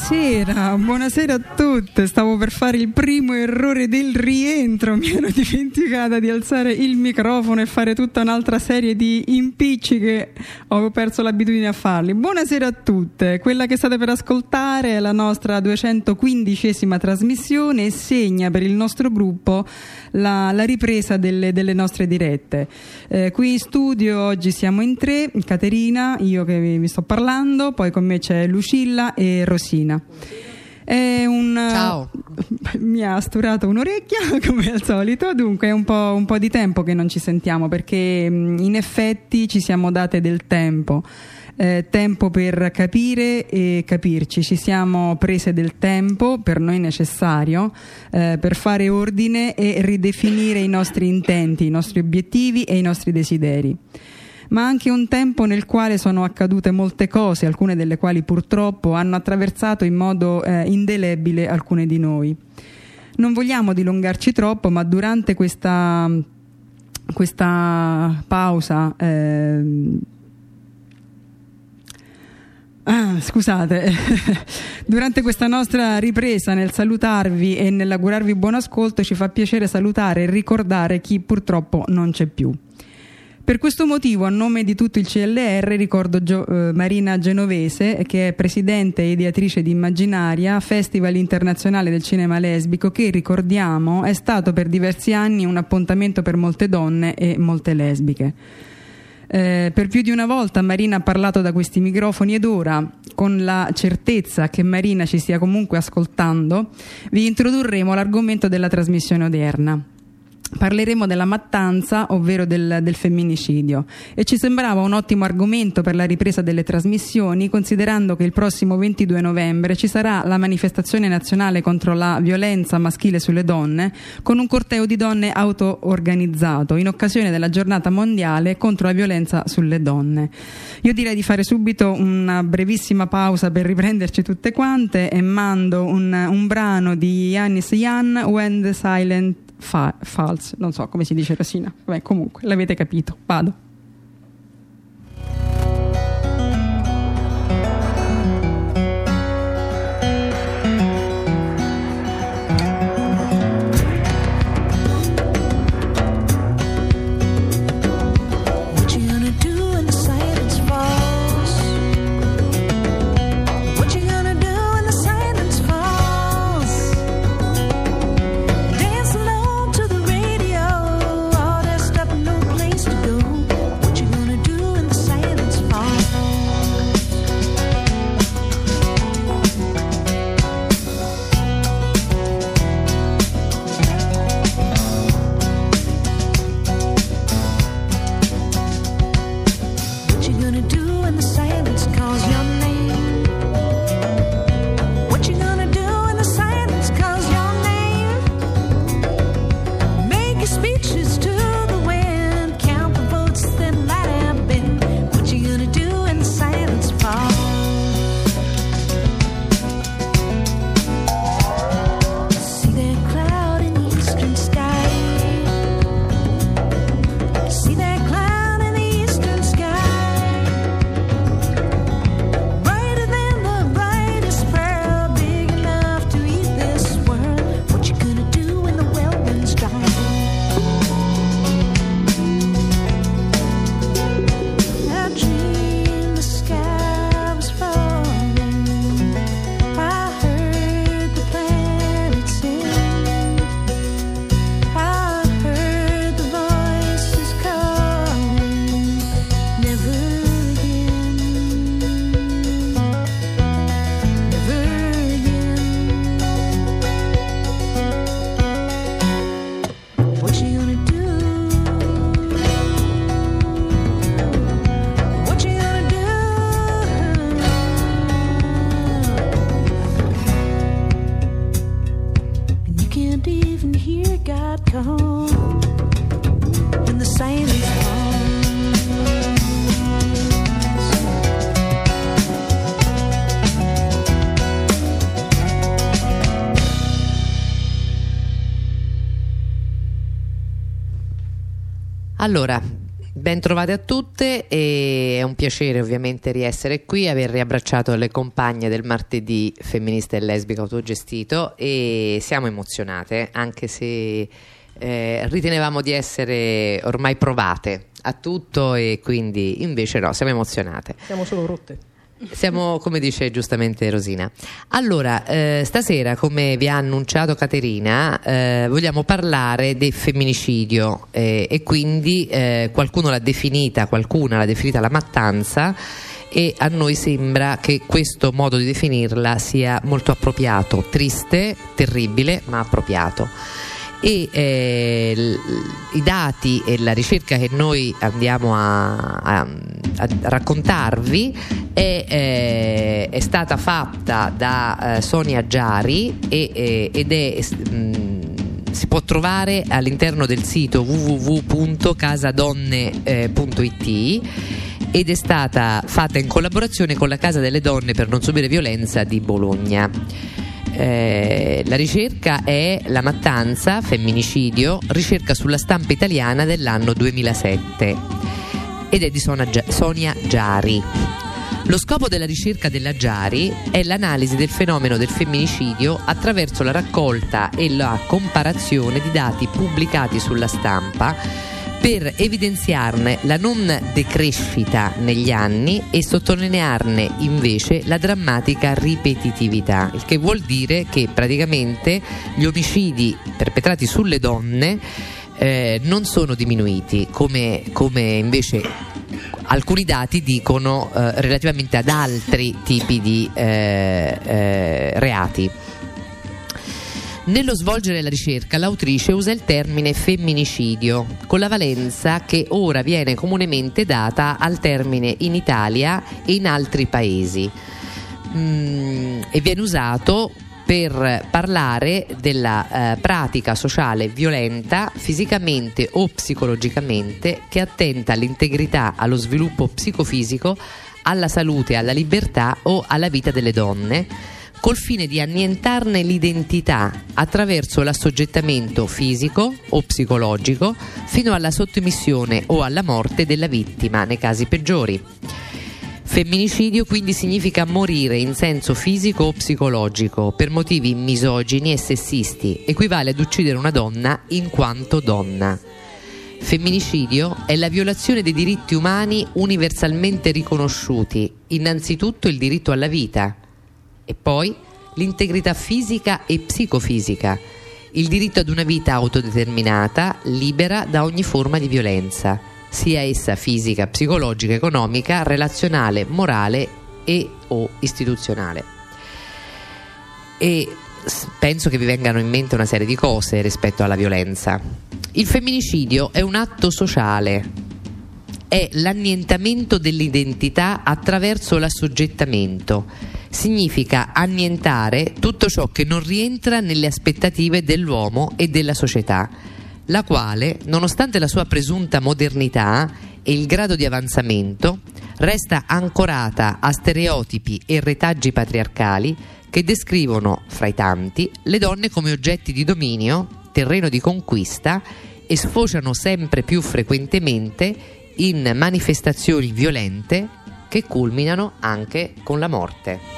Buonasera a tutte. Stavo per fare il primo errore del rientro, mi ero dimenticata di alzare il microfono e fare tutta un'altra serie di impicci che ho perso l'abitudine a farli. Buonasera a tutte. Quella che state per ascoltare è la nostra 215esima trasmissione e segna per il nostro gruppo la ripresa delle nostre dirette. Qui in studio oggi siamo in tre: Caterina, io che vi sto parlando, poi con me c'è Lucilla e Rosina. Ciao. Mi ha sturato un'orecchia come al solito. Dunque è un po' di tempo che non ci sentiamo, perché in effetti ci siamo date del tempo per capire e capirci. Ci siamo prese del tempo, per noi necessario, per fare ordine e ridefinire i nostri intenti, i nostri obiettivi e i nostri desideri. Ma anche un tempo nel quale sono accadute molte cose, alcune delle quali purtroppo hanno attraversato in modo indelebile alcune di noi. Non vogliamo dilungarci troppo, ma durante questa pausa durante questa nostra ripresa, nel salutarvi e nell'augurarvi buon ascolto, ci fa piacere salutare e ricordare chi purtroppo non c'è più. Per questo motivo, a nome di tutto il CLR, ricordo Marina Genovese, che è presidente e ideatrice di Immaginaria, Festival internazionale del cinema lesbico, che, ricordiamo, è stato per diversi anni un appuntamento per molte donne e molte lesbiche. Per più di una volta Marina ha parlato da questi microfoni, ed ora, con la certezza che Marina ci stia comunque ascoltando, vi introdurremo l'argomento della trasmissione odierna. Parleremo della mattanza, ovvero del femminicidio, e ci sembrava un ottimo argomento per la ripresa delle trasmissioni, considerando che il prossimo 22 novembre ci sarà la manifestazione nazionale contro la violenza maschile sulle donne, con un corteo di donne auto-organizzato in occasione della giornata mondiale contro la violenza sulle donne. Io direi di fare subito una brevissima pausa per riprenderci tutte quante, e mando un brano di Yanis Jan, When the Silent Falls, non so come si dice, Rosina. Vabbè, comunque l'avete capito, vado. Allora, Ben trovate a tutte, e è un piacere ovviamente riessere qui, aver riabbracciato le compagne del martedì femminista e lesbico autogestito, e siamo emozionate anche se ritenevamo di essere ormai provate a tutto, e quindi invece no, siamo emozionate. Siamo solo rotte. Siamo, come dice giustamente Rosina. Allora, stasera, come vi ha annunciato Caterina, vogliamo parlare del femminicidio, e quindi qualcuna l'ha definita la mattanza, e a noi sembra che questo modo di definirla sia molto appropriato, triste, terribile, ma appropriato. E i dati e la ricerca che noi andiamo a raccontarvi è stata fatta da Sonia Giari, si può trovare all'interno del sito www.casadonne.it, ed è stata fatta in collaborazione con la Casa delle Donne per non subire violenza di Bologna. La ricerca è La mattanza, femminicidio, ricerca sulla stampa italiana dell'anno 2007, ed è di Sonia Giari. Lo scopo della ricerca della Giari è l'analisi del fenomeno del femminicidio attraverso la raccolta e la comparazione di dati pubblicati sulla stampa, per evidenziarne la non decrescita negli anni e sottolinearne invece la drammatica ripetitività, il che vuol dire che praticamente gli omicidi perpetrati sulle donne non sono diminuiti, come invece alcuni dati dicono relativamente ad altri tipi di reati. Nello svolgere la ricerca, l'autrice usa il termine femminicidio, con la valenza che ora viene comunemente data al termine in Italia e in altri paesi, e viene usato per parlare della pratica sociale violenta fisicamente o psicologicamente, che attenta all'integrità, allo sviluppo psicofisico, alla salute, alla libertà o alla vita delle donne, col fine di annientarne l'identità attraverso l'assoggettamento fisico o psicologico fino alla sottomissione o alla morte della vittima nei casi peggiori. Femminicidio quindi significa morire in senso fisico o psicologico per motivi misogini e sessisti, equivale ad uccidere una donna in quanto donna. Femminicidio è la violazione dei diritti umani universalmente riconosciuti, innanzitutto il diritto alla vita, e poi l'integrità fisica e psicofisica, il diritto ad una vita autodeterminata, libera da ogni forma di violenza, sia essa fisica, psicologica, economica, relazionale, morale e o istituzionale. E penso che vi vengano in mente una serie di cose rispetto alla violenza. Il femminicidio è un atto sociale, è l'annientamento dell'identità attraverso l'assoggettamento. Significa annientare tutto ciò che non rientra nelle aspettative dell'uomo e della società, la quale, nonostante la sua presunta modernità e il grado di avanzamento, resta ancorata a stereotipi e retaggi patriarcali che descrivono, fra i tanti, le donne come oggetti di dominio, terreno di conquista, e sfociano sempre più frequentemente in manifestazioni violente che culminano anche con la morte.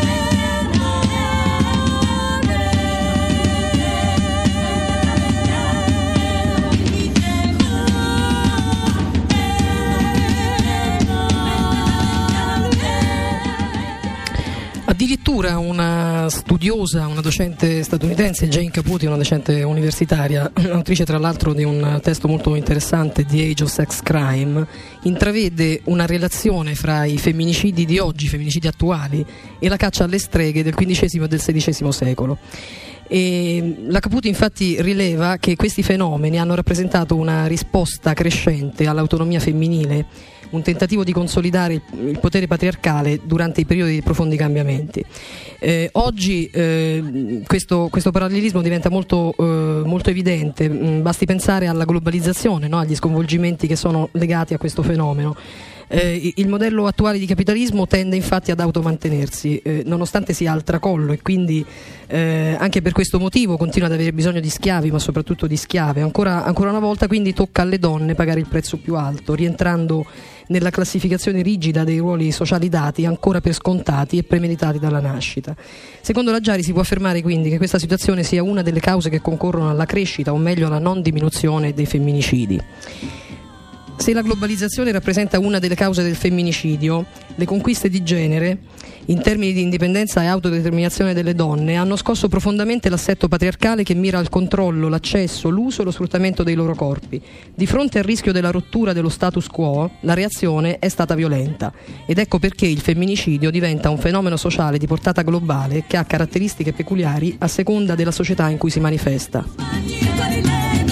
Addirittura una studiosa, una docente statunitense, Jane Caputi, una docente universitaria, autrice tra l'altro di un testo molto interessante, The Age of Sex Crime, intravede una relazione fra i femminicidi di oggi, i femminicidi attuali, e la caccia alle streghe del XV e del XVI secolo. E la Caputi infatti rileva che questi fenomeni hanno rappresentato una risposta crescente all'autonomia femminile, un tentativo di consolidare il potere patriarcale durante i periodi di profondi cambiamenti. Oggi questo parallelismo diventa molto evidente, basti pensare alla globalizzazione, no? Agli sconvolgimenti che sono legati a questo fenomeno. Il modello attuale di capitalismo tende infatti ad automantenersi, nonostante sia al tracollo, e quindi anche per questo motivo continua ad avere bisogno di schiavi, ma soprattutto di schiave. Ancora una volta quindi tocca alle donne pagare il prezzo più alto, rientrando nella classificazione rigida dei ruoli sociali dati ancora per scontati e premeditati dalla nascita. Secondo la Giari si può affermare quindi che questa situazione sia una delle cause che concorrono alla crescita, o meglio alla non diminuzione, dei femminicidi. Se la globalizzazione rappresenta una delle cause del femminicidio, le conquiste di genere, in termini di indipendenza e autodeterminazione delle donne, hanno scosso profondamente l'assetto patriarcale che mira al controllo, l'accesso, l'uso e lo sfruttamento dei loro corpi. Di fronte al rischio della rottura dello status quo, la reazione è stata violenta. Ed ecco perché il femminicidio diventa un fenomeno sociale di portata globale che ha caratteristiche peculiari a seconda della società in cui si manifesta.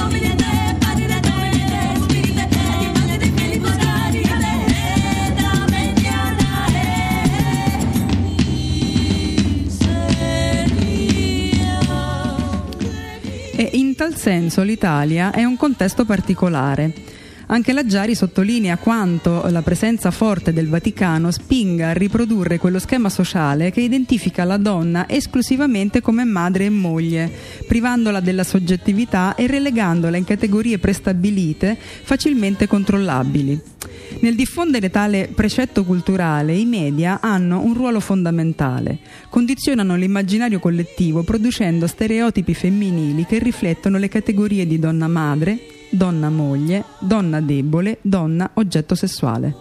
E in tal senso l'Italia è un contesto particolare. Anche la Giari sottolinea quanto la presenza forte del Vaticano spinga a riprodurre quello schema sociale che identifica la donna esclusivamente come madre e moglie, privandola della soggettività e relegandola in categorie prestabilite facilmente controllabili. Nel diffondere tale precetto culturale, i media hanno un ruolo fondamentale. Condizionano l'immaginario collettivo producendo stereotipi femminili che riflettono le categorie di donna madre, donna moglie, donna debole, donna oggetto sessuale.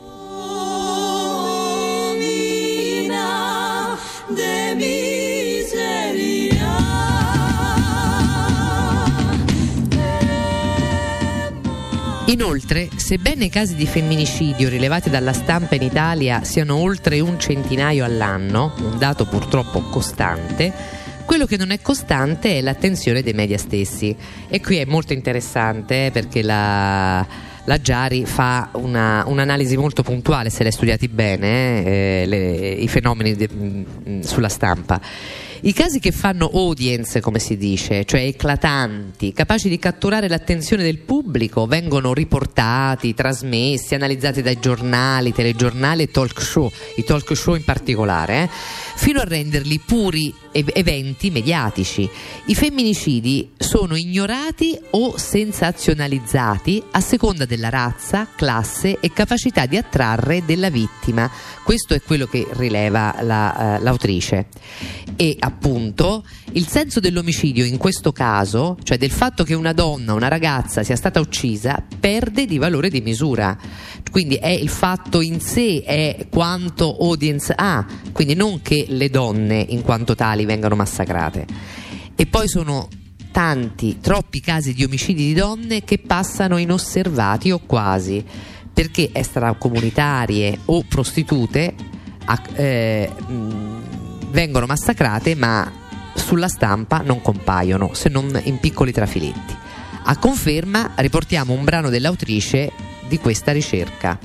Inoltre, sebbene i casi di femminicidio rilevati dalla stampa in Italia siano oltre 100 all'anno, un dato purtroppo costante, quello che non è costante è l'attenzione dei media stessi. E qui è molto interessante perché la Giari fa un'analisi molto puntuale, se l'hai studiati bene, i fenomeni sulla stampa. I casi che fanno audience, come si dice, cioè eclatanti, capaci di catturare l'attenzione del pubblico, vengono riportati, trasmessi, analizzati dai giornali, telegiornali e talk show, i talk show in particolare, fino a renderli puri eventi mediatici. I femminicidi sono ignorati o sensazionalizzati a seconda della razza, classe e capacità di attrarre della vittima. Questo è quello che rileva l'autrice. E appunto il senso dell'omicidio in questo caso, cioè del fatto che una donna, una ragazza sia stata uccisa, perde di valore di misura. Quindi è il fatto in sé, è quanto audience ha, quindi non che le donne in quanto tali vengano massacrate. E poi sono troppi casi di omicidi di donne che passano inosservati o quasi, perché extracomunitarie o prostitute vengono massacrate, ma sulla stampa non compaiono, se non in piccoli trafiletti. A conferma riportiamo un brano dell'autrice di questa ricerca.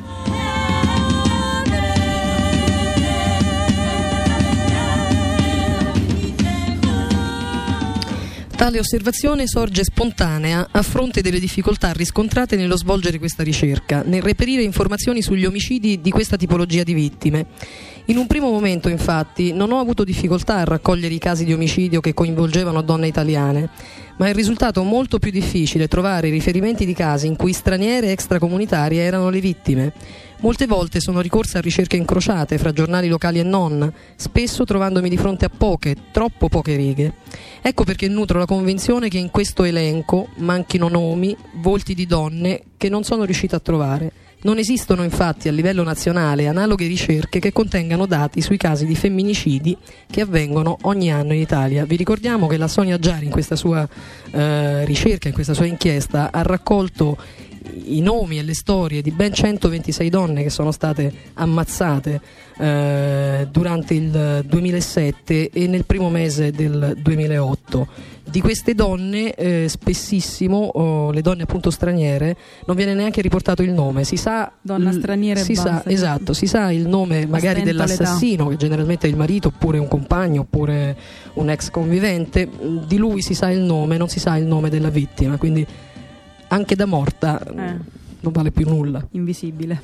Tale osservazione sorge spontanea a fronte delle difficoltà riscontrate nello svolgere questa ricerca, nel reperire informazioni sugli omicidi di questa tipologia di vittime. In un primo momento, infatti, non ho avuto difficoltà a raccogliere i casi di omicidio che coinvolgevano donne italiane, ma è risultato molto più difficile trovare riferimenti di casi in cui straniere extracomunitarie erano le vittime. Molte volte sono ricorsa a ricerche incrociate fra giornali locali e non, spesso trovandomi di fronte a troppo poche righe. Ecco perché nutro la convinzione che in questo elenco manchino nomi, volti di donne che non sono riuscita a trovare. Non esistono infatti a livello nazionale analoghe ricerche che contengano dati sui casi di femminicidi che avvengono ogni anno in Italia. Vi ricordiamo che la Sonia Giari in questa sua ricerca, in questa sua inchiesta, ha raccolto i nomi e le storie di ben 126 donne che sono state ammazzate durante il 2007 e nel primo mese del 2008. Di queste donne spessissimo le donne appunto straniere non viene neanche riportato il nome, si sa donna straniera si sa, esatto, si sa il nome magari dell'assassino, che generalmente è il marito oppure un compagno oppure un ex convivente, di lui si sa il nome, non si sa il nome della vittima, quindi anche da morta non vale più nulla. Invisibile.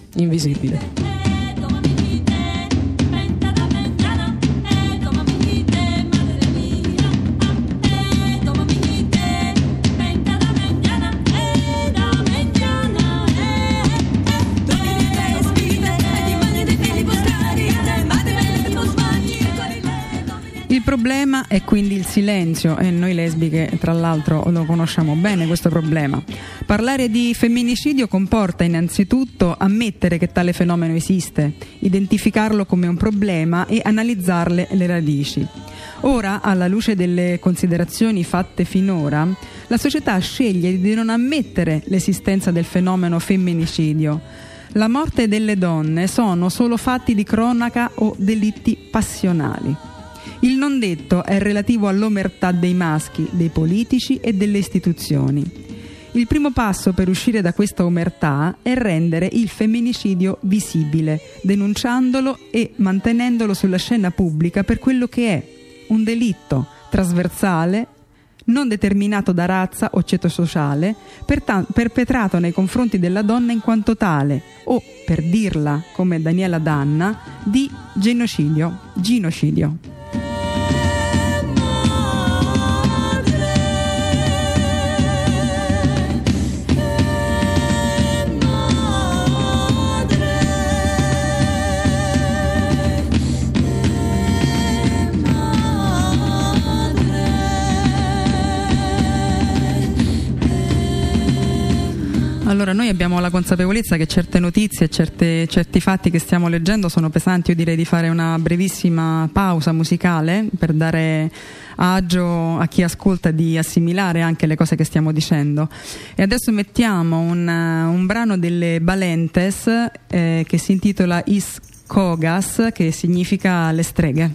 Il problema è quindi il silenzio, e noi lesbiche tra l'altro lo conosciamo bene questo problema. Parlare di femminicidio comporta innanzitutto ammettere che tale fenomeno esiste, identificarlo come un problema e analizzarle le radici. Ora, alla luce delle considerazioni fatte finora, la società sceglie di non ammettere l'esistenza del fenomeno femminicidio. La morte delle donne sono solo fatti di cronaca o delitti passionali. Il non detto è relativo all'omertà dei maschi, dei politici e delle istituzioni. Il primo passo per uscire da questa omertà è rendere il femminicidio visibile, denunciandolo e mantenendolo sulla scena pubblica per quello che è, un delitto trasversale, non determinato da razza o ceto sociale, perpetrato nei confronti della donna in quanto tale, o, per dirla come Daniela Danna, di genocidio. Allora, noi abbiamo la consapevolezza che certe notizie, certi fatti che stiamo leggendo sono pesanti. Io direi di fare una brevissima pausa musicale per dare agio a chi ascolta di assimilare anche le cose che stiamo dicendo. E adesso mettiamo un brano delle Balentes che si intitola Is Kogas, che significa le streghe.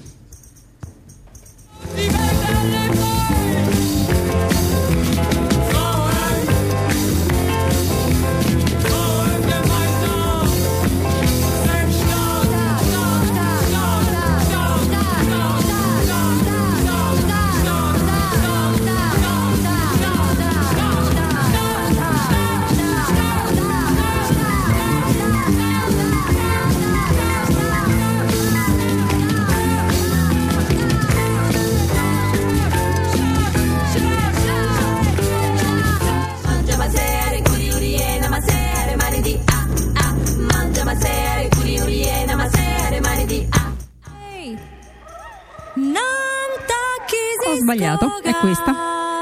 Ho sbagliato, è questa.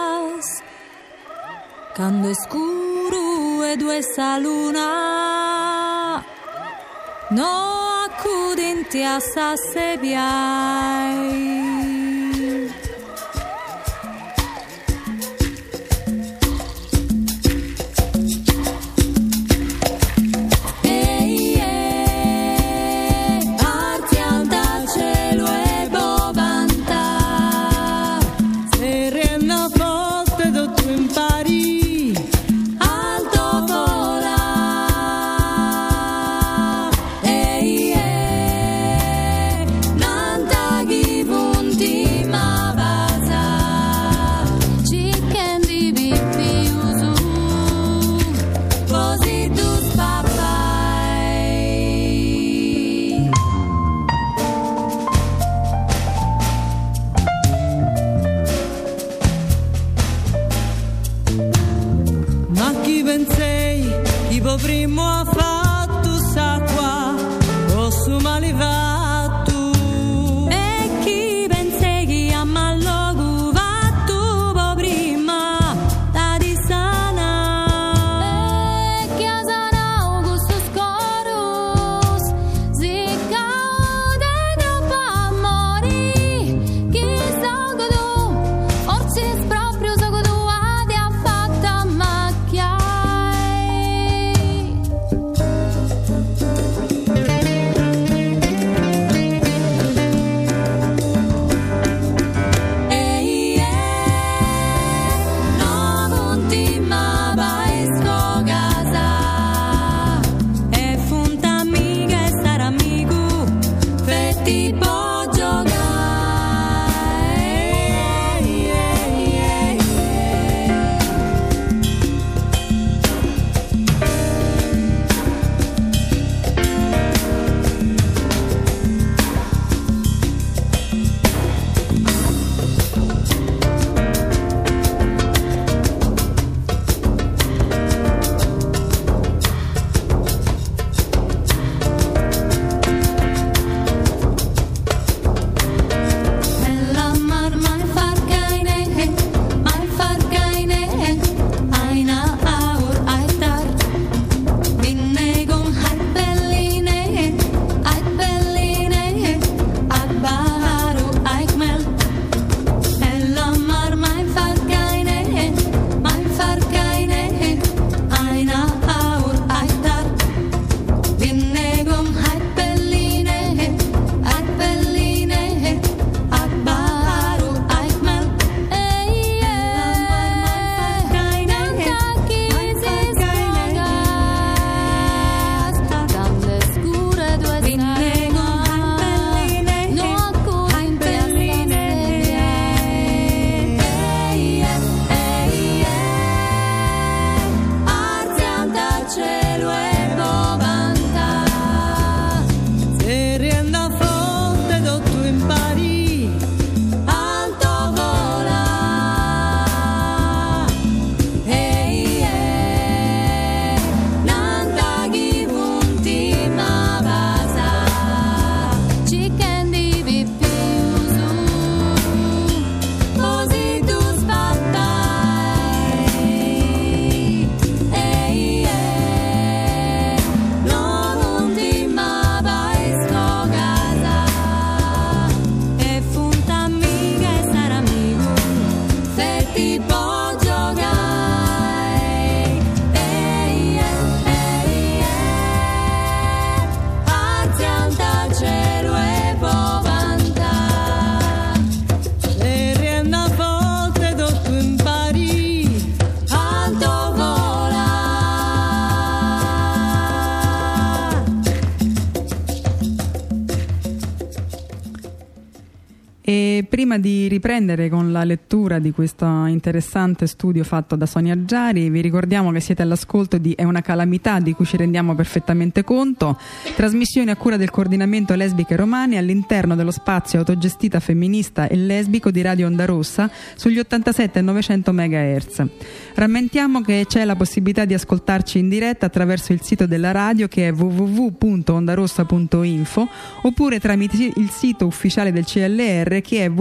Quando è scuro e due sta luna, no accudenti a sassepiai. Primo ha fatto sa qua, o su male va tu. E chi pensi che a mallogu va tu po prima da di sana. E che sarà Augusto Scorus, si caude troppo a morì. Chi so che tu, forse proprio so che tu adi ha fatto a macchia. prima di riprendere con la lettura di questo interessante studio fatto da Sonia Giari, vi ricordiamo che siete all'ascolto di È una calamità, di cui ci rendiamo perfettamente conto, trasmissione a cura del coordinamento lesbiche romane all'interno dello spazio autogestita femminista e lesbico di Radio Onda Rossa sugli 87 e 900 MHz. Rammentiamo che c'è la possibilità di ascoltarci in diretta attraverso il sito della radio, che è www.ondarossa.info, oppure tramite il sito ufficiale del CLR, che è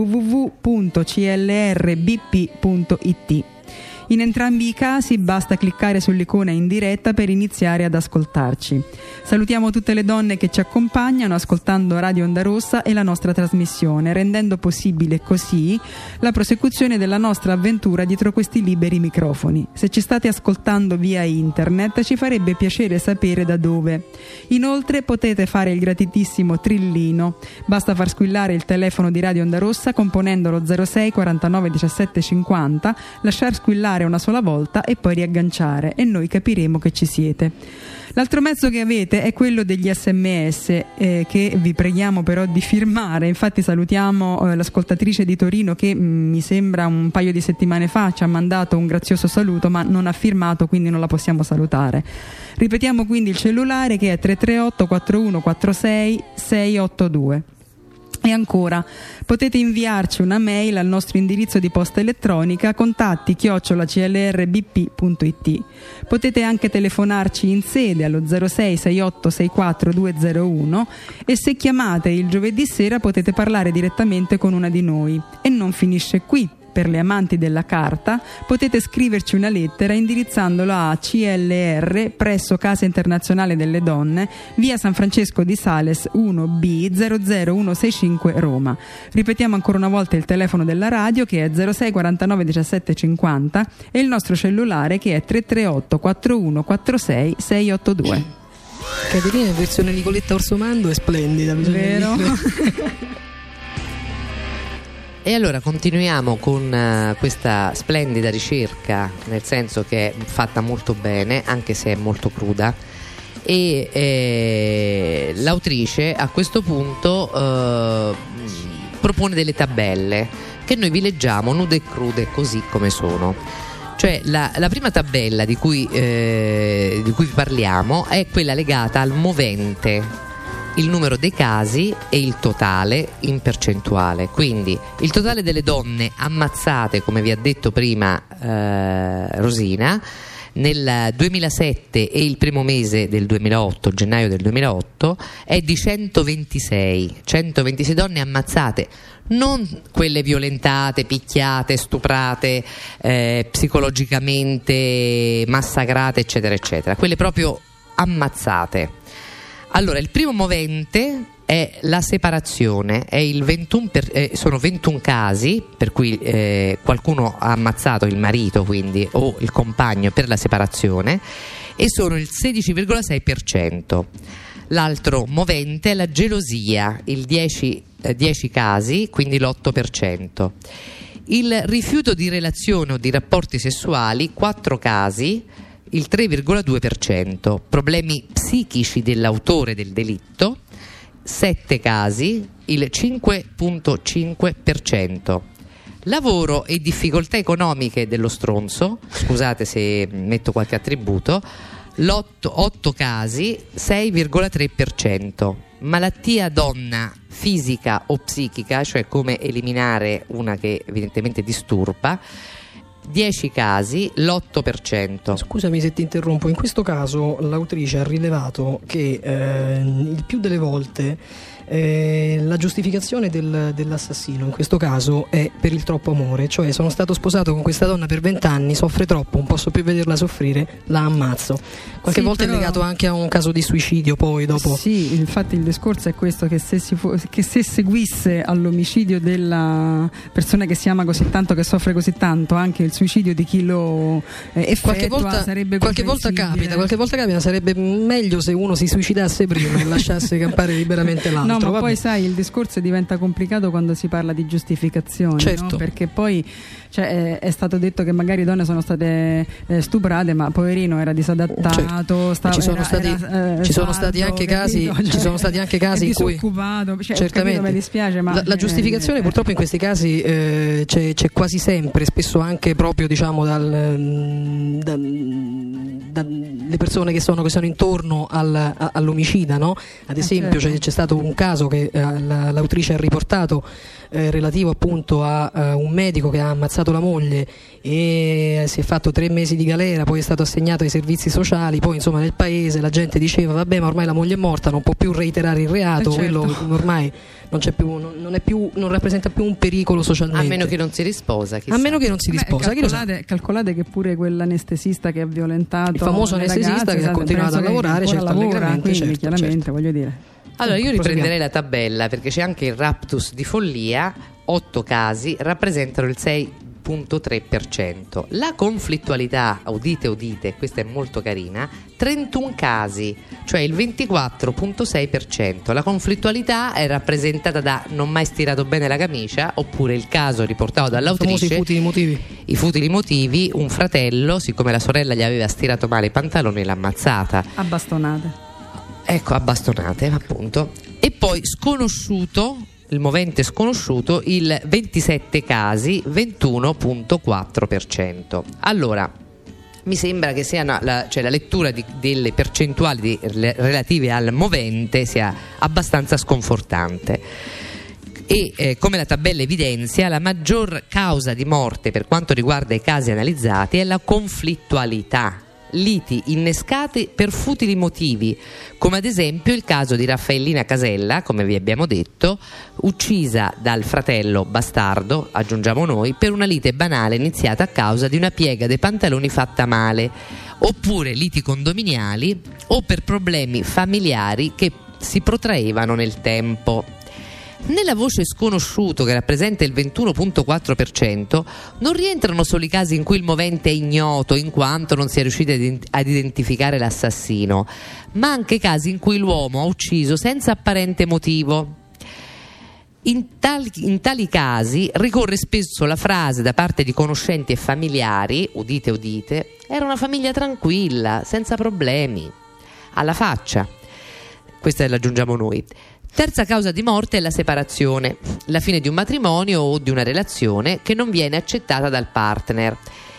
www.clrbp.it. In entrambi i casi basta cliccare sull'icona in diretta per iniziare ad ascoltarci. Salutiamo tutte le donne che ci accompagnano ascoltando Radio Onda Rossa e la nostra trasmissione, rendendo possibile così la prosecuzione della nostra avventura dietro questi liberi microfoni. Se ci state ascoltando via internet, ci farebbe piacere sapere da dove. Inoltre potete fare il gratitissimo trillino. Basta far squillare il telefono di Radio Onda Rossa componendolo 06 49 17 50, lasciar squillare una sola volta e poi riagganciare, e noi capiremo che ci siete. L'altro mezzo che avete è quello degli SMS, che vi preghiamo però di firmare. Infatti salutiamo l'ascoltatrice di Torino che mi sembra un paio di settimane fa ci ha mandato un grazioso saluto, ma non ha firmato, quindi non la possiamo salutare. Ripetiamo quindi il cellulare, che è 338 4146 682. E ancora, potete inviarci una mail al nostro indirizzo di posta elettronica contatti@clrbp.it. Potete anche telefonarci in sede allo 06 68 64 201, e se chiamate il giovedì sera potete parlare direttamente con una di noi. E non finisce qui. Per le amanti della carta potete scriverci una lettera indirizzandola a CLR presso Casa Internazionale delle Donne, via San Francesco di Sales 1B 00165 Roma. Ripetiamo ancora una volta il telefono della radio, che è 06 49 17 50, e il nostro cellulare, che è 338 41 46 682. Caterina in versione Nicoletta Orsomando è splendida, vero? E allora continuiamo con questa splendida ricerca, nel senso che è fatta molto bene, anche se è molto cruda, e l'autrice a questo punto propone delle tabelle che noi vi leggiamo nude e crude così come sono. Cioè la prima tabella di cui vi parliamo è quella legata al movente, il numero dei casi e il totale in percentuale. Quindi il totale delle donne ammazzate, come vi ha detto prima Rosina, nel 2007 e il primo mese del 2008, gennaio del 2008, è di 126 donne ammazzate, non quelle violentate, picchiate, stuprate, psicologicamente massacrate, eccetera eccetera, quelle proprio ammazzate. Allora, il primo movente è la separazione, è il sono 21 casi per cui qualcuno ha ammazzato il marito, quindi, o il compagno, per la separazione, e sono il 16,6%. L'altro movente è la gelosia, il 10 casi, quindi l'8%. Il rifiuto di relazione o di rapporti sessuali, 4 casi, il 3,2%. Problemi psichici dell'autore del delitto, 7 casi, il 5,5%. Lavoro e difficoltà economiche dello stronzo, scusate se metto qualche attributo, 8 casi, 6,3%. Malattia donna fisica o psichica, cioè come eliminare una che evidentemente disturba, 10 casi, l'8%. Scusami se ti interrompo, in questo caso l'autrice ha rilevato che il più delle volte la giustificazione dell'assassino in questo caso è per il troppo amore, cioè sono stato sposato con questa donna per 20 anni, soffre troppo, non posso più vederla soffrire, la ammazzo. Qualche volta però è legato anche a un caso di suicidio poi dopo. Sì, infatti il discorso è questo, che se seguisse all'omicidio della persona che si ama così tanto, che soffre così tanto, anche il suicidio di chi lo effettua, sarebbe qualche volta capita, sarebbe meglio se uno si suicidasse prima e lasciasse campare liberamente l'altro. altro. Ma poi sai, il discorso diventa complicato quando si parla di giustificazioni, certo. No? Perché poi è stato detto che magari donne sono state stuprate, ma poverino era disadattato, ci sono stati anche casi in cui certamente mi dispiace, ma la giustificazione purtroppo in questi casi c'è quasi sempre, spesso anche proprio diciamo dalle persone che sono intorno all'omicida, no? Ad esempio c'è stato un caso che l'autrice ha riportato relativo appunto a un medico che ha ammazzato la moglie e si è fatto 3 mesi di galera, poi è stato assegnato ai servizi sociali, poi insomma nel paese la gente diceva vabbè, ma ormai la moglie è morta, non può più reiterare il reato, certo. Quello ormai non c'è più, non rappresenta più un pericolo socialmente, a meno che non si risposa, chissà. a meno che non si risposa. Calcolate che pure quell'anestesista che ha violentato il famoso anestesista che ha continuato a lavorare, certo, allegramente, quindi certo, chiaramente certo. Voglio dire. Allora io riprenderei la tabella, perché c'è anche il raptus di follia, 8 casi rappresentano il 6,3%. La conflittualità, udite, questa è molto carina, 31 casi, cioè il 24,6%. La conflittualità è rappresentata da non mai stirato bene la camicia, oppure il caso riportato dall'autrice, i futili motivi, un fratello, siccome la sorella gli aveva stirato male i pantaloni, l'ha ammazzata A bastonate, appunto. E poi sconosciuto, il movente sconosciuto, il 27 casi, 21,4%. Allora, mi sembra che sia la lettura delle percentuali relative al movente sia abbastanza sconfortante. E come la tabella evidenzia, la maggior causa di morte per quanto riguarda i casi analizzati è la conflittualità, liti innescate per futili motivi, come ad esempio il caso di Raffaellina Casella, come vi abbiamo detto, uccisa dal fratello bastardo, aggiungiamo noi, per una lite banale iniziata a causa di una piega dei pantaloni fatta male, oppure liti condominiali o per problemi familiari che si protraevano nel tempo. Nella voce sconosciuto, che rappresenta il 21,4%, non rientrano solo i casi in cui il movente è ignoto in quanto non si è riusciti ad identificare l'assassino, ma anche casi in cui l'uomo ha ucciso senza apparente motivo. In tali casi ricorre spesso la frase da parte di conoscenti e familiari, udite, era una famiglia tranquilla, senza problemi. Alla faccia. Questa l'aggiungiamo noi. Terza causa di morte è la separazione, la fine di un matrimonio o di una relazione che non viene accettata dal partner.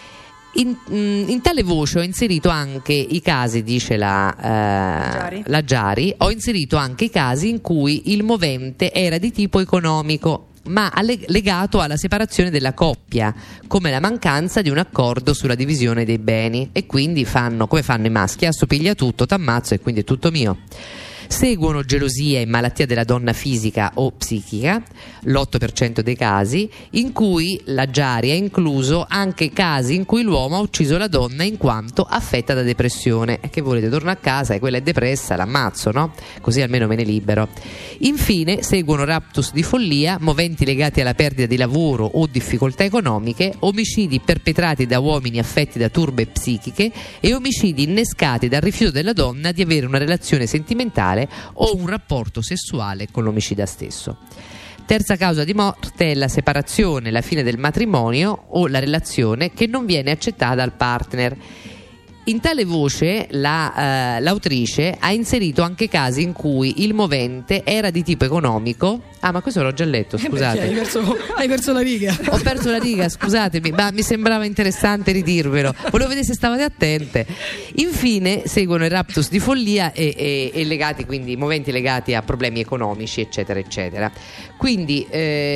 In tale voce ho inserito anche i casi, dice la Giari, ho inserito anche i casi in cui il movente era di tipo economico, ma legato alla separazione della coppia, come la mancanza di un accordo sulla divisione dei beni, e quindi come fanno i maschi, assopiglia tutto, t'ammazzo e quindi è tutto mio. Seguono gelosia e malattia della donna fisica o psichica, l'8% dei casi, in cui la Giari ha incluso anche casi in cui l'uomo ha ucciso la donna in quanto affetta da depressione. Che volete, torno a casa e quella è depressa, l'ammazzo, no? Così almeno me ne libero. Infine seguono raptus di follia, moventi legati alla perdita di lavoro o difficoltà economiche, omicidi perpetrati da uomini affetti da turbe psichiche e omicidi innescati dal rifiuto della donna di avere una relazione sentimentale o un rapporto sessuale con l'omicida stesso. Terza causa di morte è la separazione, la fine del matrimonio o la relazione che non viene accettata dal partner. In tale voce l'autrice ha inserito anche casi in cui il movente era di tipo economico. Ah, ma questo l'ho già letto, scusate. Hai perso la riga. Ho perso la riga, scusatemi, ma mi sembrava interessante ridirvelo. Volevo vedere se stavate attente. Infine seguono il raptus di follia e legati, quindi moventi legati a problemi economici, eccetera, eccetera. Quindi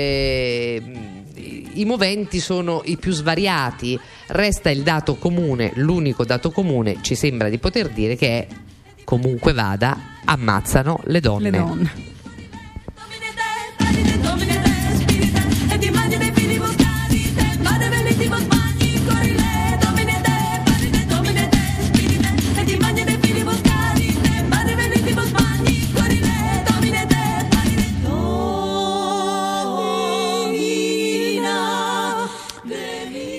i moventi sono i più svariati. Resta il dato comune, l'unico dato comune ci sembra di poter dire, che è comunque vada, ammazzano le donne.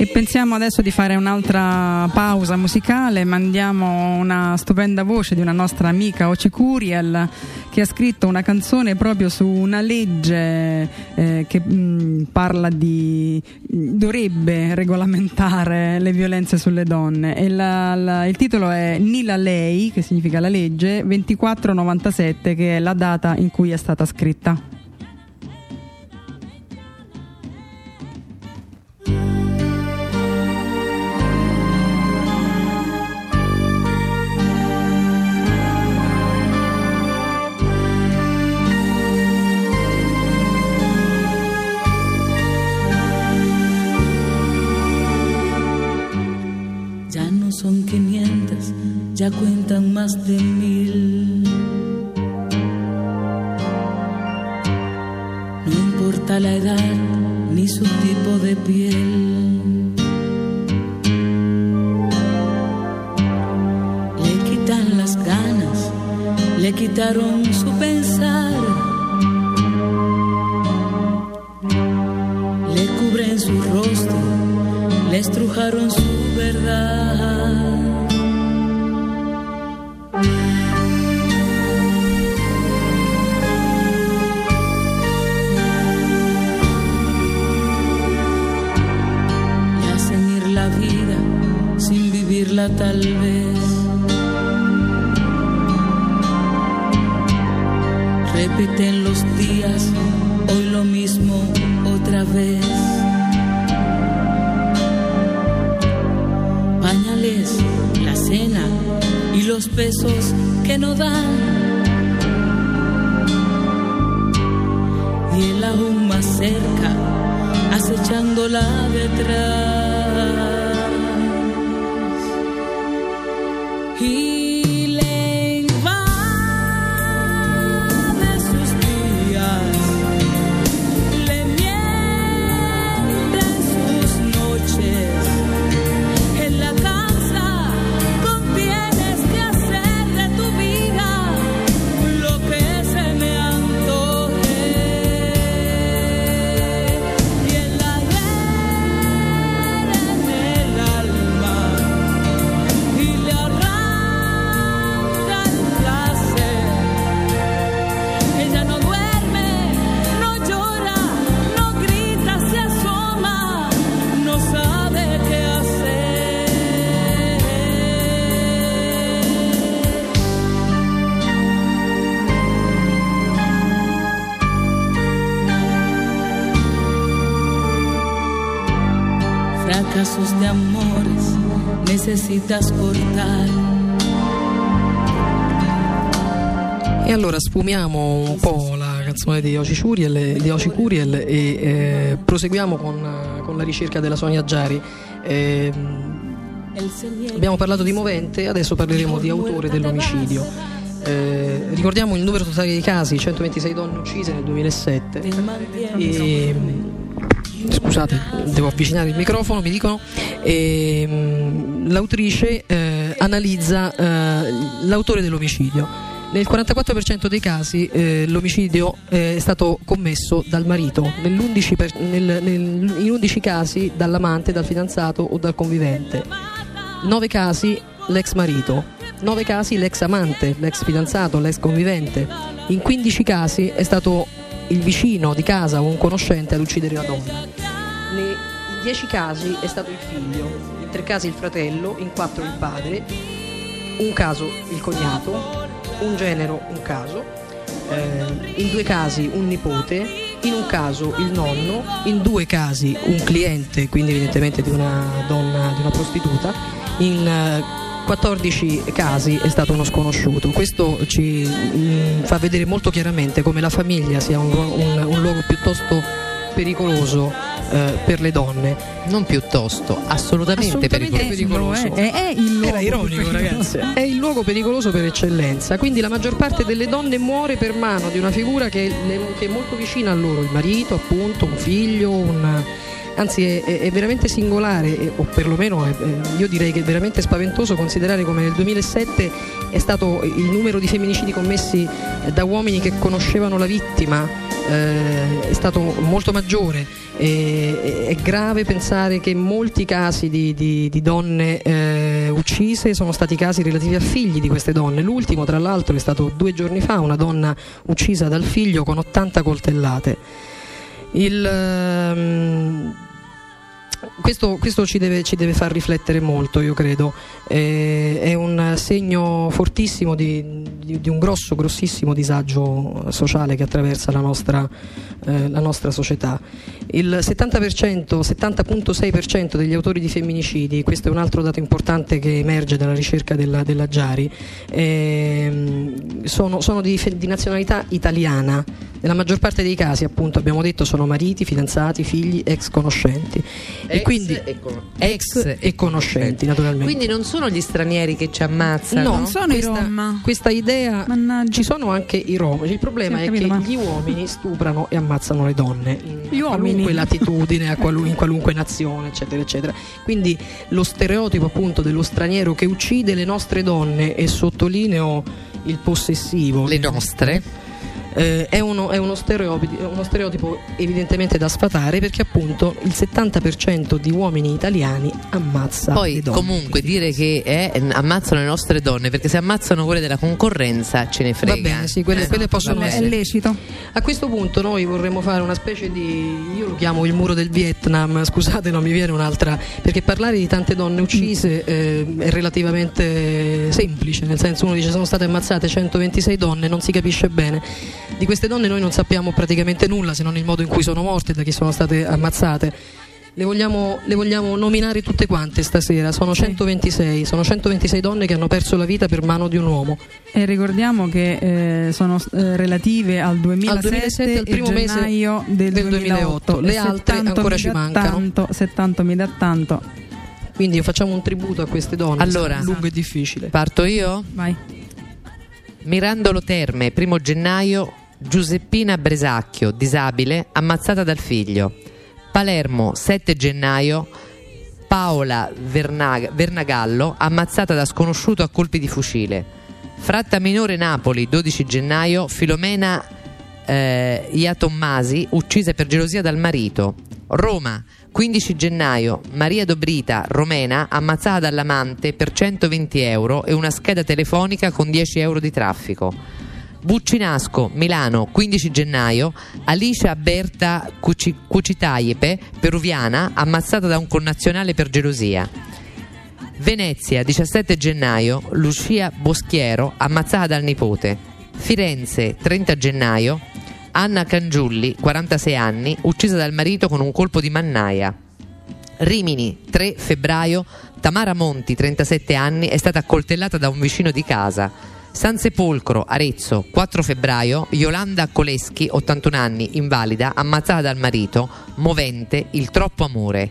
E pensiamo adesso di fare un'altra pausa musicale. Mandiamo una stupenda voce di una nostra amica Oci Curiel, che ha scritto una canzone proprio su una legge che parla dovrebbe regolamentare le violenze sulle donne, e il titolo è Nila Lei, che significa la legge 2497, che è la data in cui è stata scritta. Son 500, ya cuentan más de 1000. No importa la edad ni su tipo de piel. Le quitan las ganas, le quitaron su pensar. Le cubren su rostro, le estrujaron su verdad. Le hacen ir la vida sin vivirla tal vez. Repiten los días, hoy lo mismo otra vez. Pañales, la cena y los besos que no dan. Y él aún más cerca, acechándola detrás. Y le invade sus días, le miente en sus noches. En la casa con tienes que hacer de tu vida lo que se me antoje. Y en la hiera en el alma y le arranca el placer. Ella no duerme, no llora, no grita, se asoma, no sabe qué hacer. Fracasos de amores necesitas cortar. E allora sfumiamo un po' la canzone di Oci Curiel e proseguiamo con la ricerca della Sonia Giari. Abbiamo parlato di movente, adesso parleremo di autore dell'omicidio. Ricordiamo il numero totale di casi: 126 donne uccise nel 2007. Scusate, devo avvicinare il microfono, mi dicono. L'autrice analizza l'autore dell'omicidio. Nel 44% dei casi l'omicidio è stato commesso dal marito, in 11 casi dall'amante, dal fidanzato o dal convivente, 9 casi l'ex marito, 9 casi l'ex amante, l'ex fidanzato, l'ex convivente, in 15 casi è stato il vicino di casa o un conoscente ad uccidere la donna. In 10 casi è stato il figlio, in 3 casi il fratello, in 4 il padre, un caso il cognato, un genero un caso, in 2 casi un nipote, in un caso il nonno, in 2 casi un cliente, quindi evidentemente di una donna, di una prostituta, in 14 casi è stato uno sconosciuto. Questo ci fa vedere molto chiaramente come la famiglia sia un luogo piuttosto pericoloso per le donne. Non piuttosto, assolutamente pericoloso. È il luogo. Era ironico, ragazzi. È il luogo pericoloso per eccellenza. Quindi la maggior parte delle donne muore per mano di una figura che è molto vicina a loro, il marito, appunto, un figlio, anzi è veramente singolare, o perlomeno io direi che è veramente spaventoso considerare come nel 2007 è stato il numero di femminicidi commessi da uomini che conoscevano la vittima è stato molto maggiore. È grave pensare che molti casi di donne uccise sono stati casi relativi a figli di queste donne. L'ultimo, tra l'altro, è stato 2 giorni fa, una donna uccisa dal figlio con 80 coltellate. Questo ci deve far riflettere molto, io credo. È un segno fortissimo di un grossissimo disagio sociale che attraversa la nostra società. Il 70,6% degli autori di femminicidi, questo è un altro dato importante che emerge dalla ricerca della Giari, sono di nazionalità italiana. Nella maggior parte dei casi, appunto, abbiamo detto, sono mariti, fidanzati, figli, ex conoscenti. Ex e conoscenti, naturalmente. Quindi non sono gli stranieri che ci ammazzano? No, non sono i Rom. Questa idea, mannaggia. Ci sono anche i Rom. Il problema è che gli uomini stuprano e ammazzano le donne in qualunque latitudine, in qualunque nazione, eccetera, eccetera. Quindi lo stereotipo, appunto, dello straniero che uccide le nostre donne, e sottolineo il possessivo, le nostre, è uno stereotipo evidentemente da sfatare, perché appunto il 70% di uomini italiani ammazza poi le donne. Comunque dire che ammazzano le nostre donne, perché se ammazzano quelle della concorrenza ce ne frega. Va bene, sì, quelle possono essere. È lecito. A questo punto noi vorremmo fare una specie io lo chiamo il muro del Vietnam, scusate, non mi viene un'altra, perché parlare di tante donne uccise è relativamente semplice, nel senso, uno dice sono state ammazzate 126 donne, non si capisce bene. Di queste donne noi non sappiamo praticamente nulla, se non il modo in cui sono morte, da chi sono state ammazzate. Le vogliamo nominare tutte quante stasera. Sono 126 donne che hanno perso la vita per mano di un uomo. E ricordiamo che sono relative al 2007 al primo e gennaio mese del 2008. Le altre ancora ci mancano. 70 mi dà tanto. Quindi facciamo un tributo a queste donne. Allora, lungo e difficile. Parto io? Vai. Mirandolo Terme, 1 gennaio, Giuseppina Bresacchio, disabile, ammazzata dal figlio. Palermo, 7 gennaio, Paola Vernagallo, ammazzata da sconosciuto a colpi di fucile. Fratta Minore, Napoli, 12 gennaio, Filomena Iatommasi, uccisa per gelosia dal marito. Roma, 15 gennaio, Maria Dobrita, romena, ammazzata dall'amante per 120 euro e una scheda telefonica con 10 euro di traffico. Buccinasco, Milano, 15 gennaio, Alicia Berta Cucitaiepe, peruviana, ammazzata da un connazionale per gelosia. Venezia, 17 gennaio, Lucia Boschiero, ammazzata dal nipote. Firenze, 30 gennaio, Anna Cangiulli, 46 anni, uccisa dal marito con un colpo di mannaia. Rimini, 3 febbraio, Tamara Monti, 37 anni, è stata accoltellata da un vicino di casa. San Sepolcro, Arezzo, 4 febbraio, Yolanda Coleschi, 81 anni, invalida, ammazzata dal marito, movente, il troppo amore.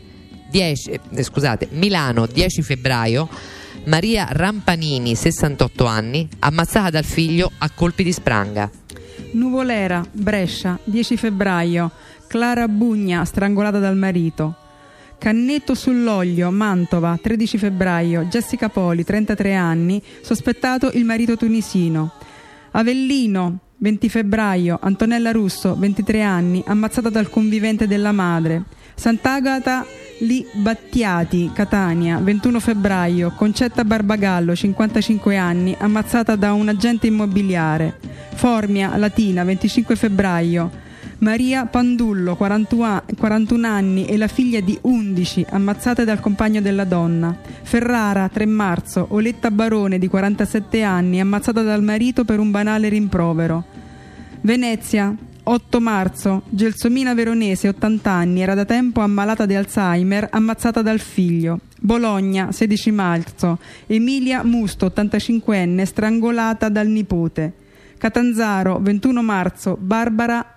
Milano, 10 febbraio, Maria Rampanini, 68 anni, ammazzata dal figlio a colpi di spranga. Nuvolera, Brescia, 10 febbraio, Clara Bugna, strangolata dal marito. Cannetto sull'Oglio, Mantova, 13 febbraio, Jessica Poli, 33 anni, sospettato il marito tunisino. Avellino, 20 febbraio, Antonella Russo, 23 anni, ammazzata dal convivente della madre. Sant'Agata Li Battiati, Catania, 21 febbraio, Concetta Barbagallo, 55 anni, ammazzata da un agente immobiliare. Formia, Latina, 25 febbraio, Maria Pandullo, 41 anni e la figlia di 11, ammazzate dal compagno della donna. Ferrara, 3 marzo, Oletta Barone, di 47 anni, ammazzata dal marito per un banale rimprovero. Venezia, 8 marzo, Gelsomina Veronese, 80 anni, era da tempo ammalata di Alzheimer, ammazzata dal figlio. Bologna, 16 marzo, Emilia Musto, 85enne, strangolata dal nipote. Catanzaro, 21 marzo, Barbara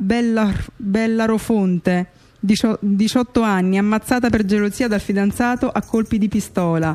Bellarofonte, 18 anni, ammazzata per gelosia dal fidanzato a colpi di pistola.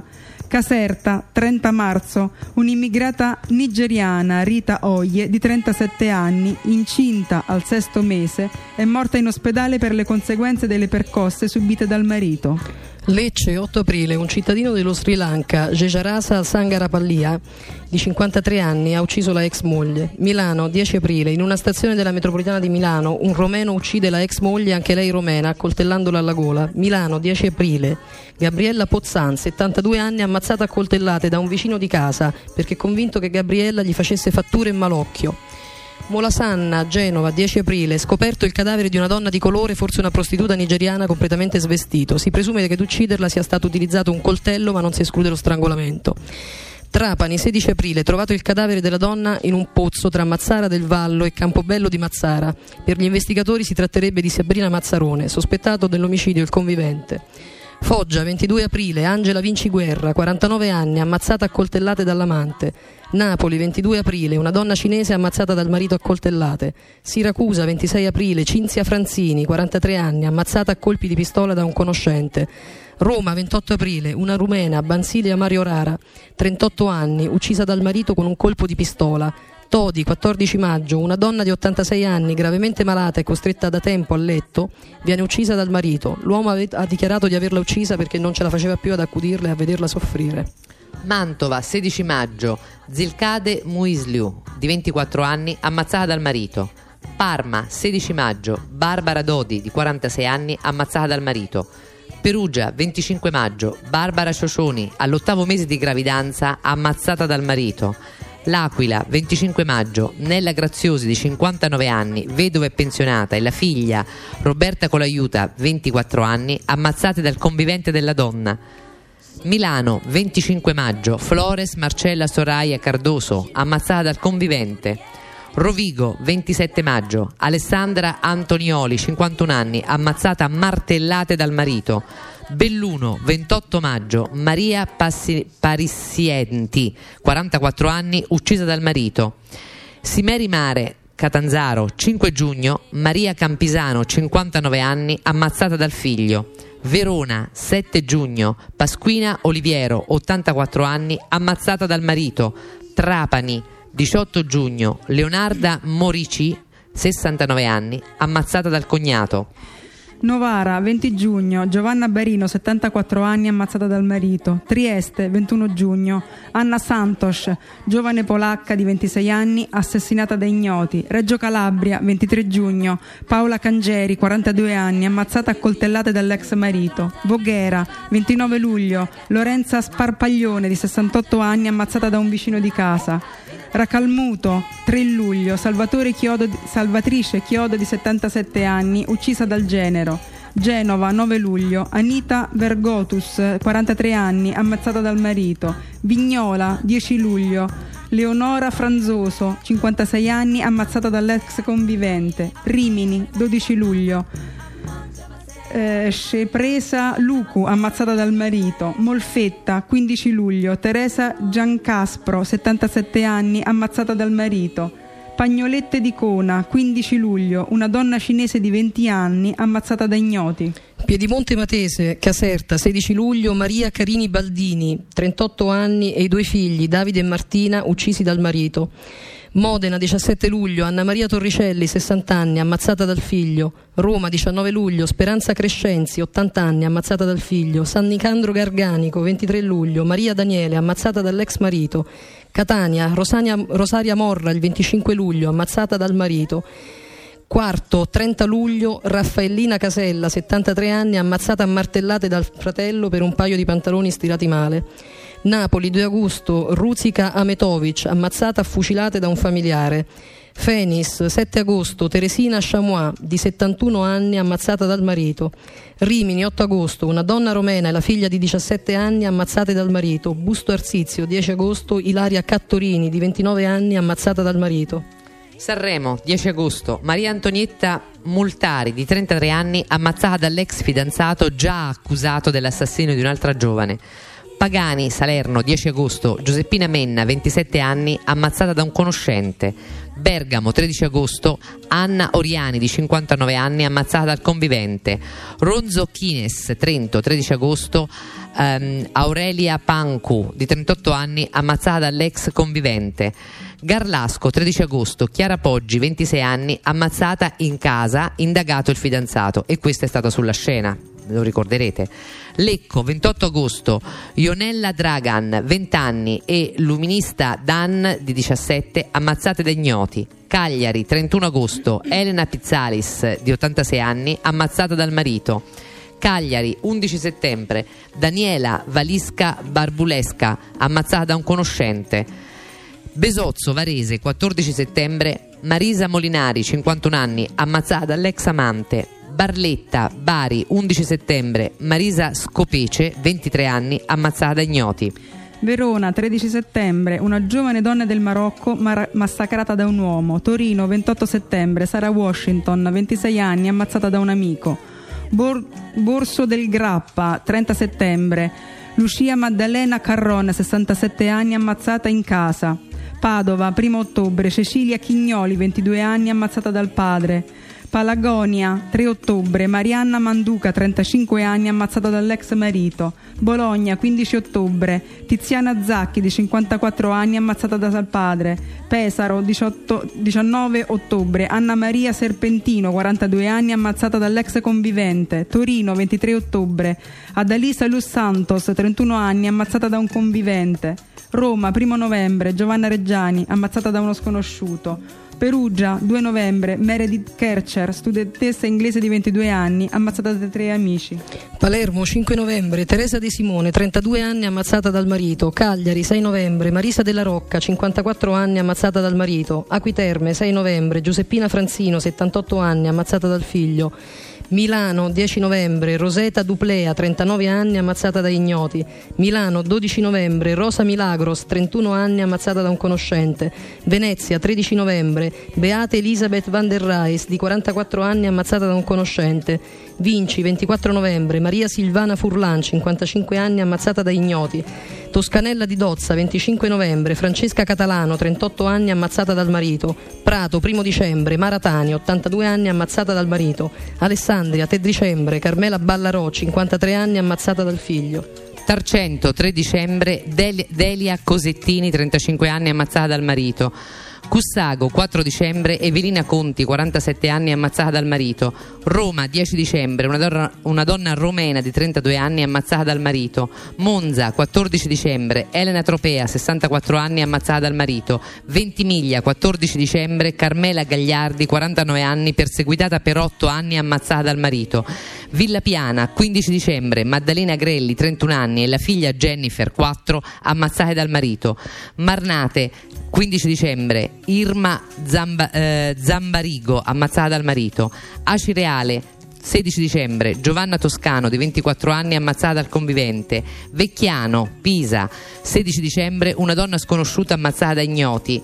Caserta, 30 marzo, un'immigrata nigeriana, Rita Oye, di 37 anni, incinta al 6° mese, è morta in ospedale per le conseguenze delle percosse subite dal marito. Lecce, 8 aprile, un cittadino dello Sri Lanka, Jejarasa Sangarapallia, di 53 anni, ha ucciso la ex moglie. Milano, 10 aprile, in una stazione della metropolitana di Milano, un romeno uccide la ex moglie, anche lei romena, accoltellandola alla gola. Milano, 10 aprile, Gabriella Pozzan, 72 anni, ammazzata a coltellate da un vicino di casa perché convinto che Gabriella gli facesse fatture e malocchio. Molasanna, Genova, 10 aprile, scoperto il cadavere di una donna di colore, forse una prostituta nigeriana, completamente svestito. Si presume che ad ucciderla sia stato utilizzato un coltello, ma non si esclude lo strangolamento. Trapani, 16 aprile, trovato il cadavere della donna in un pozzo tra Mazzara del Vallo e Campobello di Mazzara. Per gli investigatori si tratterebbe di Sabrina Mazzarone, sospettato dell'omicidio il convivente. Foggia, 22 aprile, Angela Vinciguerra, 49 anni, ammazzata a coltellate dall'amante. Napoli, 22 aprile, una donna cinese ammazzata dal marito a coltellate. Siracusa, 26 aprile, Cinzia Franzini, 43 anni, ammazzata a colpi di pistola da un conoscente. Roma, 28 aprile, una rumena, Bansilia Mario Rara, 38 anni, uccisa dal marito con un colpo di pistola. Todi, 14 maggio, una donna di 86 anni, gravemente malata e costretta da tempo a letto, viene uccisa dal marito. L'uomo ha dichiarato di averla uccisa perché non ce la faceva più ad accudirla e a vederla soffrire. Mantova, 16 maggio, Zilkade Muisliu, di 24 anni, ammazzata dal marito. Parma, 16 maggio, Barbara Dodi, di 46 anni, ammazzata dal marito. Perugia, 25 maggio, Barbara Ciocioni, all'8° mese di gravidanza, ammazzata dal marito. L'Aquila, 25 maggio, Nella Graziosi, di 59 anni, vedova e pensionata, e la figlia Roberta Colaiuta, 24 anni, ammazzate dal convivente della donna. Milano, 25 maggio, Flores Marcella Soraya Cardoso, ammazzata dal convivente. Rovigo, 27 maggio, Alessandra Antonioli, 51 anni, ammazzata a martellate dal marito. Belluno, 28 maggio, Maria Parissienti, 44 anni, uccisa dal marito. Simeri Mare, Catanzaro, 5 giugno, Maria Campisano, 59 anni, ammazzata dal figlio. Verona, 7 giugno, Pasquina Oliviero, 84 anni, ammazzata dal marito. Trapani, 18 giugno, Leonarda Morici, 69 anni, ammazzata dal cognato. Novara, 20 giugno, Giovanna Barino, 74 anni, ammazzata dal marito. Trieste, 21 giugno, Anna Santos, giovane polacca di 26 anni, assassinata da ignoti. Reggio Calabria, 23 giugno, Paola Cangeri, 42 anni, ammazzata a coltellate dall'ex marito. Voghera, 29 luglio, Lorenza Sparpaglione, di 68 anni, ammazzata da un vicino di casa. Racalmuto, 3 luglio, Salvatrice Chiodo, di 77 anni, uccisa dal genero. Genova, 9 luglio, Anita Vergotus, 43 anni, ammazzata dal marito. Vignola, 10 luglio, Leonora Franzoso, 56 anni, ammazzata dall'ex convivente. Rimini, 12 luglio, Scepresa Lucu, ammazzata dal marito. Molfetta, 15 luglio, Teresa Giancaspro, 77 anni, ammazzata dal marito. Pagnolette di Cona, 15 luglio, una donna cinese di 20 anni, ammazzata da ignoti. Piedimonte Matese, Caserta, 16 luglio, Maria Carini Baldini, 38 anni, e i 2 figli, Davide e Martina, uccisi dal marito. Modena, 17 luglio, Anna Maria Torricelli, 60 anni, ammazzata dal figlio. Roma, 19 luglio, Speranza Crescenzi, 80 anni, ammazzata dal figlio. San Nicandro Garganico, 23 luglio, Maria Daniele, ammazzata dall'ex marito. Catania, Rosaria Morra, il 25 luglio, ammazzata dal marito. Quarto, 30 luglio, Raffaellina Casella, 73 anni, ammazzata a martellate dal fratello per un paio di pantaloni stirati male. Napoli, 2 agosto, Ruzica Ametovic, ammazzata a fucilate da un familiare. Fenis, 7 agosto, Teresina Chamois, di 71 anni, ammazzata dal marito. Rimini, 8 agosto, una donna romena e la figlia di 17 anni, ammazzate dal marito. Busto Arsizio, 10 agosto, Ilaria Cattorini, di 29 anni, ammazzata dal marito. Sanremo, 10 agosto, Maria Antonietta Multari, di 33 anni, ammazzata dall'ex fidanzato già accusato dell'assassinio di un'altra giovane. Pagani, Salerno, 10 agosto, Giuseppina Menna, 27 anni, ammazzata da un conoscente. Bergamo, 13 agosto, Anna Oriani, di 59 anni, ammazzata dal convivente. Ronzo Chines, Trento, 13 agosto, Aurelia Pancu, di 38 anni, ammazzata dall'ex convivente. Garlasco, 13 agosto, Chiara Poggi, 26 anni, ammazzata in casa, indagato il fidanzato. E questa è stata sulla scena, lo ricorderete. Lecco, 28 agosto, Ionella Dragan, 20 anni, e luminista Dan, di 17, ammazzate da ignoti. Cagliari, 31 agosto, Elena Pizzalis, di 86 anni, ammazzata dal marito. Cagliari, 11 settembre, Daniela Valisca Barbulesca, ammazzata da un conoscente. Besozzo, Varese, 14 settembre, Marisa Molinari, 51 anni, ammazzata dall'ex amante. Barletta, Bari, 11 settembre, Marisa Scopece, 23 anni, ammazzata da ignoti. Verona, 13 settembre, una giovane donna del Marocco massacrata da un uomo. Torino, 28 settembre, Sara Washington, 26 anni, ammazzata da un amico. Borso del Grappa, 30 settembre, Lucia Maddalena Carron, 67 anni, ammazzata in casa. Padova, 1 ottobre, Cecilia Chignoli, 22 anni, ammazzata dal padre. Palagonia, 3 ottobre, Marianna Manduca, 35 anni, ammazzata dall'ex marito. Bologna, 15 ottobre, Tiziana Zacchi, di 54 anni, ammazzata dal padre. Pesaro, 19 ottobre, Anna Maria Serpentino, 42 anni, ammazzata dall'ex convivente. Torino, 23 ottobre, Adalisa Luz Santos, 31 anni, ammazzata da un convivente. Roma, 1 novembre, Giovanna Reggiani, ammazzata da uno sconosciuto. Perugia, 2 novembre, Meredith Kercher, studentessa inglese di 22 anni, ammazzata da 3 amici. Palermo, 5 novembre, Teresa De Simone, 32 anni, ammazzata dal marito. Cagliari, 6 novembre, Marisa Della Rocca, 54 anni, ammazzata dal marito. Acquiterme, 6 novembre, Giuseppina Franzino, 78 anni, ammazzata dal figlio. Milano, 10 novembre, Roseta Duplea, 39 anni, ammazzata da ignoti. Milano, 12 novembre, Rosa Milagros, 31 anni, ammazzata da un conoscente. Venezia, 13 novembre, Beate Elisabeth van der Rijs, di 44 anni, ammazzata da un conoscente. Vinci, 24 novembre, Maria Silvana Furlan, 55 anni, ammazzata da ignoti. Toscanella di Dozza, 25 novembre, Francesca Catalano, 38 anni, ammazzata dal marito. Prato, 1 dicembre, Mara Tani, 82 anni, ammazzata dal marito. Alessandria, 3 dicembre, Carmela Ballarò, 53 anni, ammazzata dal figlio. Tarcento, 3 dicembre, Delia Cosettini, 35 anni, ammazzata dal marito. Cussago, 4 dicembre, Evelina Conti, 47 anni, ammazzata dal marito. Roma, 10 dicembre, una donna romena di 32 anni, ammazzata dal marito. Monza, 14 dicembre, Elena Tropea, 64 anni, ammazzata dal marito. Ventimiglia, 14 dicembre, Carmela Gagliardi, 49 anni, perseguitata per 8 anni, ammazzata dal marito. Villa Piana, 15 dicembre, Maddalena Grelli, 31 anni, e la figlia Jennifer, 4, ammazzate dal marito. Marnate, 15 dicembre, Irma Zambarigo, ammazzata dal marito. Acireale, 16 dicembre, Giovanna Toscano, di 24 anni, ammazzata dal convivente. Vecchiano, Pisa, 16 dicembre, una donna sconosciuta ammazzata da ignoti.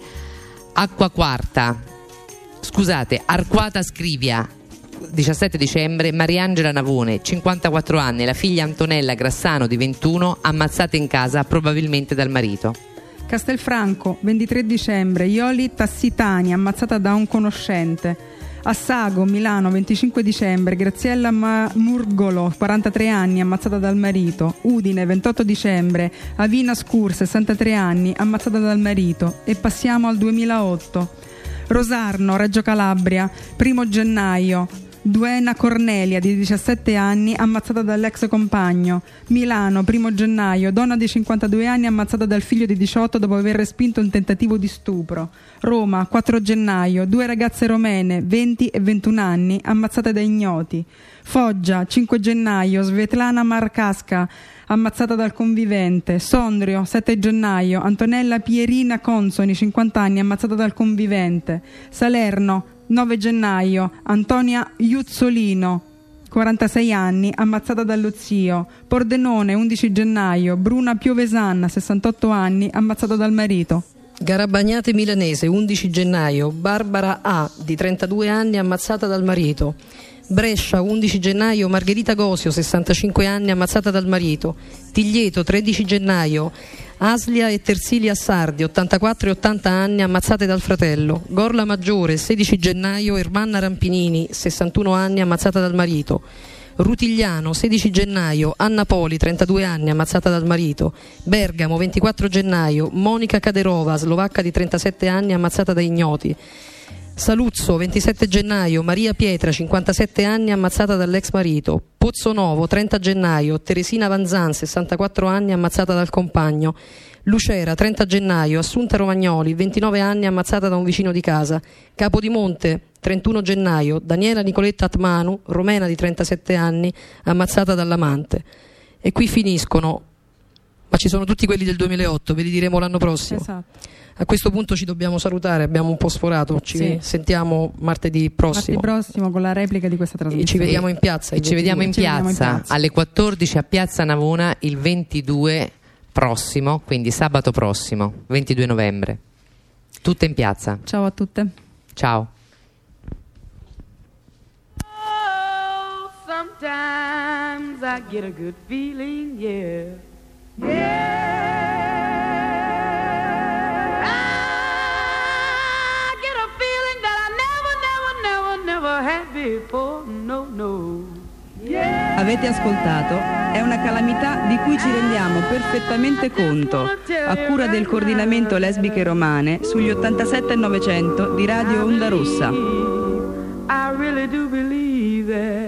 Arquata Scrivia, 17 dicembre, Mariangela Navone, 54 anni, e la figlia Antonella Grassano, di 21, ammazzata in casa probabilmente dal marito. Castelfranco, 23 dicembre, Ioli Tassitani, ammazzata da un conoscente. Assago, Milano, 25 dicembre, Graziella Murgolo, 43 anni, ammazzata dal marito. Udine, 28 dicembre, Avina Scur, 63 anni, ammazzata dal marito. E passiamo al 2008. Rosarno, Reggio Calabria, 1 gennaio, Duena Cornelia, di 17 anni, ammazzata dall'ex compagno. Milano, 1 gennaio, donna di 52 anni, ammazzata dal figlio di 18 dopo aver respinto un tentativo di stupro. Roma, 4 gennaio, 2 ragazze romene, 20 e 21 anni, ammazzate da ignoti. Foggia, 5 gennaio, Svetlana Markasca, ammazzata dal convivente. Sondrio, 7 gennaio, Antonella Pierina Consoni, 50 anni, ammazzata dal convivente. Salerno, 9 gennaio, Antonia Iuzzolino, 46 anni, ammazzata dallo zio. Pordenone, 11 gennaio, Bruna Piovesan, 68 anni, ammazzata dal marito. Garabagnate Milanese, 11 gennaio, Barbara A, di 32 anni, ammazzata dal marito. Brescia, 11 gennaio, Margherita Gosio, 65 anni, ammazzata dal marito. Tiglieto, 13 gennaio, Aslia e Tersilia Sardi, 84 e 80 anni, ammazzate dal fratello. Gorla Maggiore, 16 gennaio, Ermanna Rampinini, 61 anni, ammazzata dal marito. Rutigliano, 16 gennaio, Anna Poli, 32 anni, ammazzata dal marito. Bergamo, 24 gennaio, Monica Kaderova, slovacca di 37 anni, ammazzata da ignoti. Saluzzo, 27 gennaio, Maria Pietra, 57 anni, ammazzata dall'ex marito. Pozzonovo, 30 gennaio, Teresina Vanzan, 64 anni, ammazzata dal compagno. Lucera, 30 gennaio, Assunta Romagnoli, 29 anni, ammazzata da un vicino di casa. Capodimonte, 31 gennaio, Daniela Nicoletta Atmanu, romena di 37 anni, ammazzata dall'amante. E qui finiscono, ma ci sono tutti quelli del 2008, ve li diremo l'anno prossimo. Esatto. A questo punto ci dobbiamo salutare, abbiamo un po' sforato, ci sentiamo martedì prossimo. Martedì prossimo con la replica di questa trasmissione. E ci vediamo in piazza. Ci vediamo in piazza alle 14 a Piazza Navona il 22 prossimo, quindi sabato prossimo, 22 novembre. Tutte in piazza. Ciao a tutte. Ciao. Oh, sometimes I get a good feeling, yeah. Yeah. I get a feeling that I never had before, no, no. Yeah. Avete ascoltato È una calamità di cui ci rendiamo perfettamente conto, a cura del coordinamento lesbiche romane sugli 87 e 900 di Radio Onda Rossa. I really do believe that